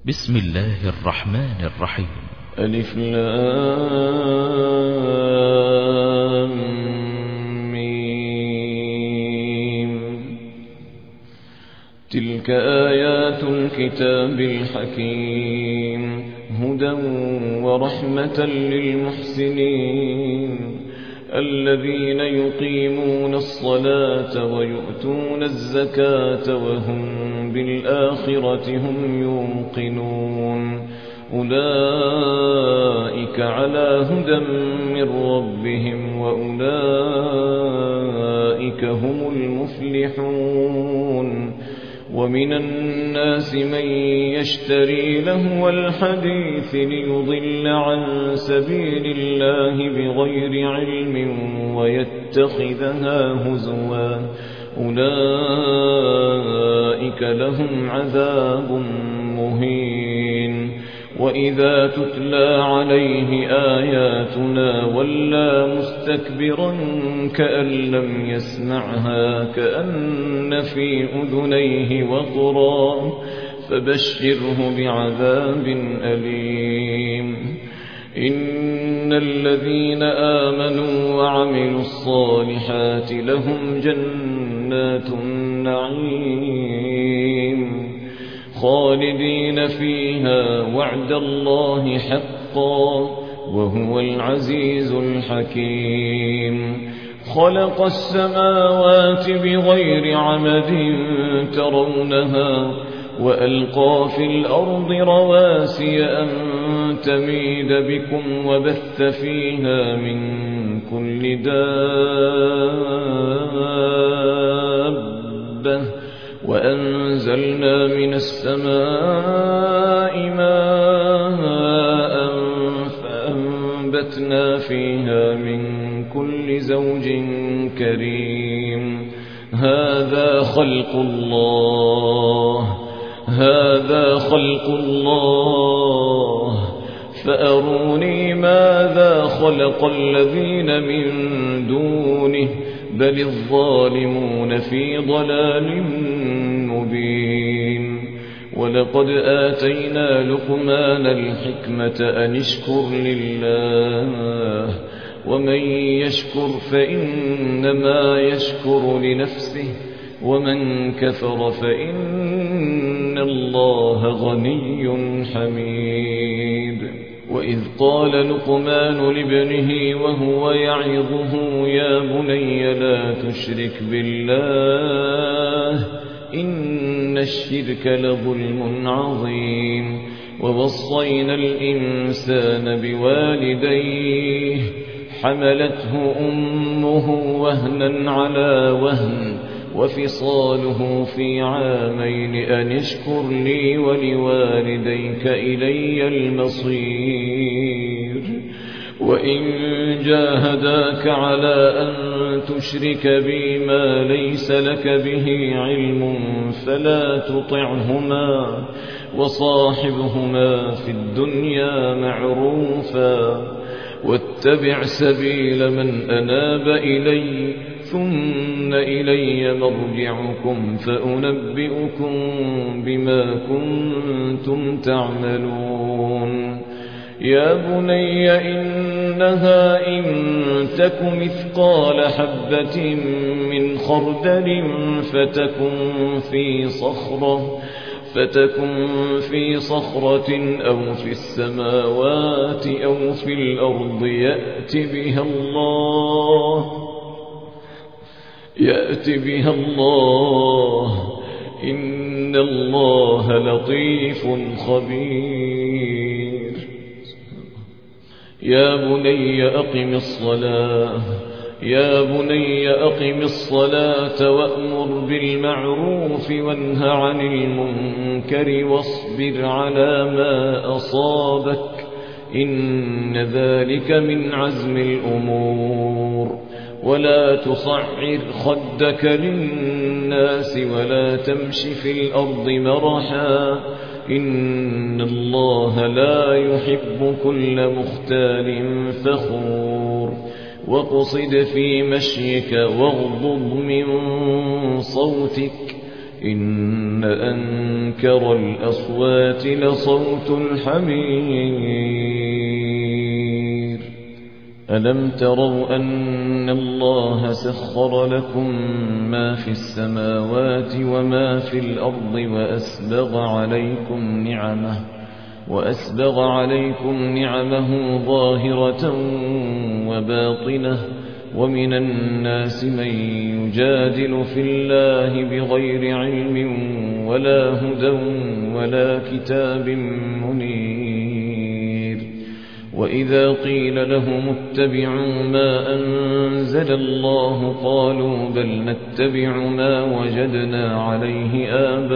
بسم الله الرحمن الرحيم. ألف لام ميم. تلك آيات الكتاب الحكيم هدى ورحمة للمحسنين الذين يقيمون الصلاة ويؤتون الزكاة وهم بالآخرة هم يوقنون أولئك على هدى من ربهم وأولئك هم المفلحون. ومن الناس من يشتري لهو الحديث ليضل عن سبيل الله بغير علم ويتخذها هزوا أولئك لهم عذاب مهين. وإذا تتلى عليه آياتنا ولى مستكبرا كأن لم يسمعها كأن في أذنيه وقرا فبشره بعذاب أليم. إن الذين آمنوا وعملوا الصالحات لهم جنات النعيم خالدين فيها وعد الله حقا وهو العزيز الحكيم. خلق السماوات بغير عمد ترونها وألقى في الأرض رواسي أن تميد بكم وبث فيها من كل دابة وأنزلنا من السماء ماء فأنبتنا فيها من كل زوج كريم. هذا خلق الله فأروني ماذا خلق الذين من دونه بل الظالمون في ضلال مبين. ولقد آتينا لقمان الحكمة أن اشكر لله ومن يشكر فإنما يشكر لنفسه ومن كفر فإن الله غني حميد. وإذ قال لقمان لابنه وهو يعظه يا بني لا تشرك بالله إن الشرك لظلم عظيم. ووصينا الإنسان بوالديه حملته أمه وهنا على وهن وفصاله في عامين أن اشكر لي ولوالديك إلي المصير. وإن جاهداك على أن تشرك بي ما ليس لك به علم فلا تطعهما وصاحبهما في الدنيا معروفا واتبع سبيل من أناب إلي ثم إلي مرجعكم فأنبئكم بما كنتم تعملون. يا بني إنها إن تك مثقال حبة من خردل فتكن في صخرة أو في السماوات أو في الأرض يأتي بها الله إن الله لطيف خبير. يا بني أقم الصلاة وأمر بالمعروف وانه عن المنكر واصبر على ما أصابك إن ذلك من عزم الأمور. ولا تصعر خدك للناس ولا تمش في الأرض مرحا إن الله لا يحب كل مختال فخور. واقصد في مشيك واغضض من صوتك إن أنكر الأصوات لصوت الحمير. ألم تروا أن الله سخر لكم ما في السماوات وما في الأرض وأسبغ عليكم نعمه ظاهرة وباطنة، ومن الناس من يجادل في الله بغير علم ولا هدى ولا كتاب منير. وإذا قيل لهم اتبعوا ما أنزل الله قالوا بل نتبع ما وجدنا عليه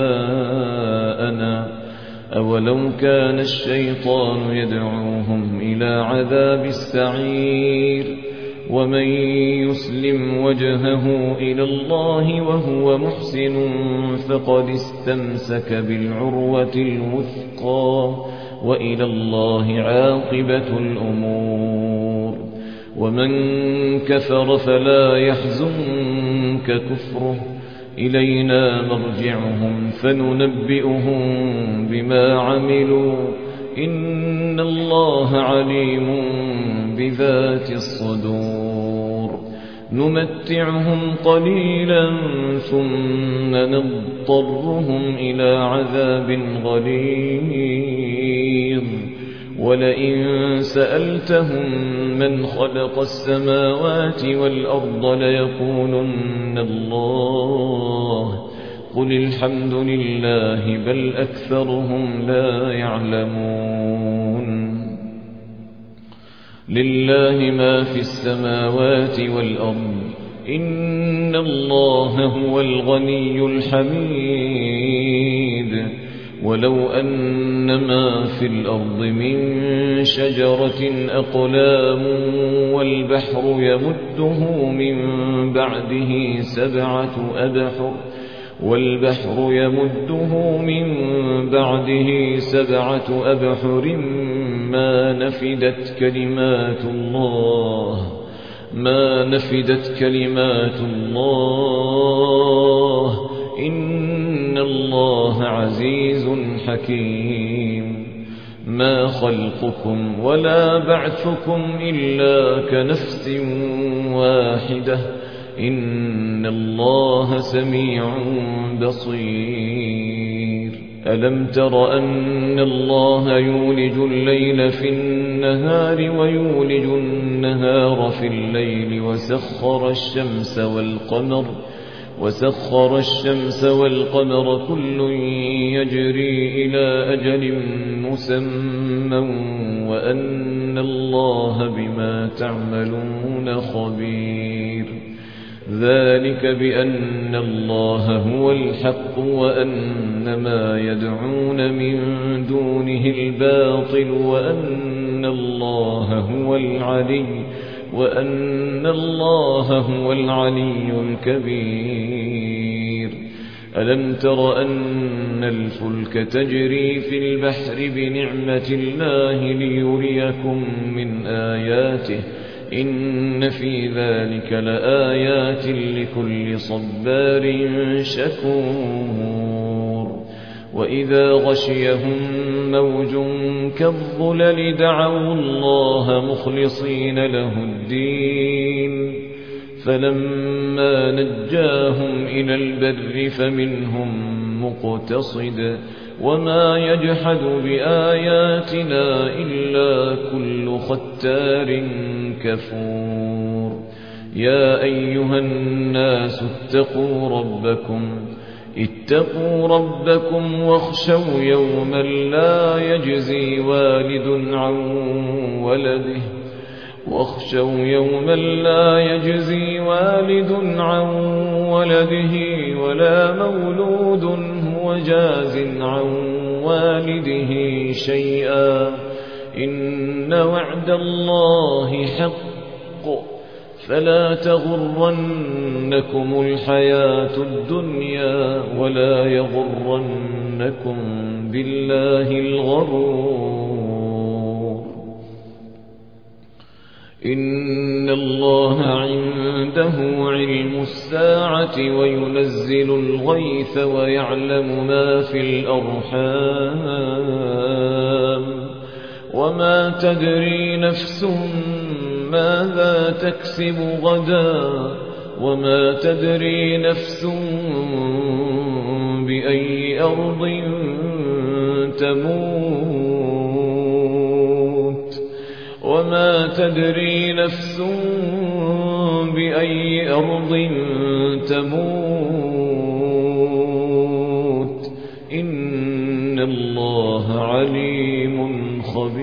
آباءنا أولو كان الشيطان يدعوهم إلى عذاب السعير. ومن يسلم وجهه إلى الله وهو محسن فقد استمسك بالعروة الوثقى وإلى الله عاقبة الأمور. ومن كفر فلا يحزنك كفره، إلينا مرجعهم فننبئهم بما عملوا إن الله عليم بذات الصدور. نمتعهم قليلا ثم نضطرهم إلى عذاب غليظ. ولئن سألتهم من خلق السماوات والأرض ليقولن الله قل الحمد لله بل أكثرهم لا يعلمون. لله ما في السماوات والأرض إن الله هو الغني الحميد. ولو أن ما في الأرض من شجرة أقلام والبحر يمده من بعده سبعة أبحر ما نفدت كلمات الله إن الله عزيز حكيم. ما خلقكم ولا بعثكم إلا كنفس واحدة إن الله سميع بصير. ألم تر أن الله يولج الليل في النهار ويولج النهار في الليل وسخر الشمس والقمر كل يجري إلى أجل مسمى وأن الله بما تعملون خبير. ذلك بأن الله هو الحق وأن ما يدعون من دونه الباطل وأن الله هو العلي الكبير. ألم تر أن الفلك تجري في البحر بنعمة الله ليريكم من آياته إن في ذلك لآيات لكل صبار شكور. وإذا غشيهم موج كالظلل دعوا الله مخلصين له الدين فلما نجاهم إلى البر فمنهم مقتصد وما يجحد بآياتنا إلا كل ختار كفور. يا أيها الناس اتقوا ربكم واخشوا يوما لا يجزي والد عن ولده ولا مولود هو جاز عن والده شيئا إن وعد الله حق فلا تغرنكم الحياة الدنيا ولا يغرنكم بالله الغرور. إن الله عنده عنده علم الساعة وينزل الغيث ويعلم ما في الأرحام وما تدري نفس ماذا تكسب غدا وما تدري نفس بأي أرض تموت وما تدري نفس بأي أرض تموت إن الله عليم خبير.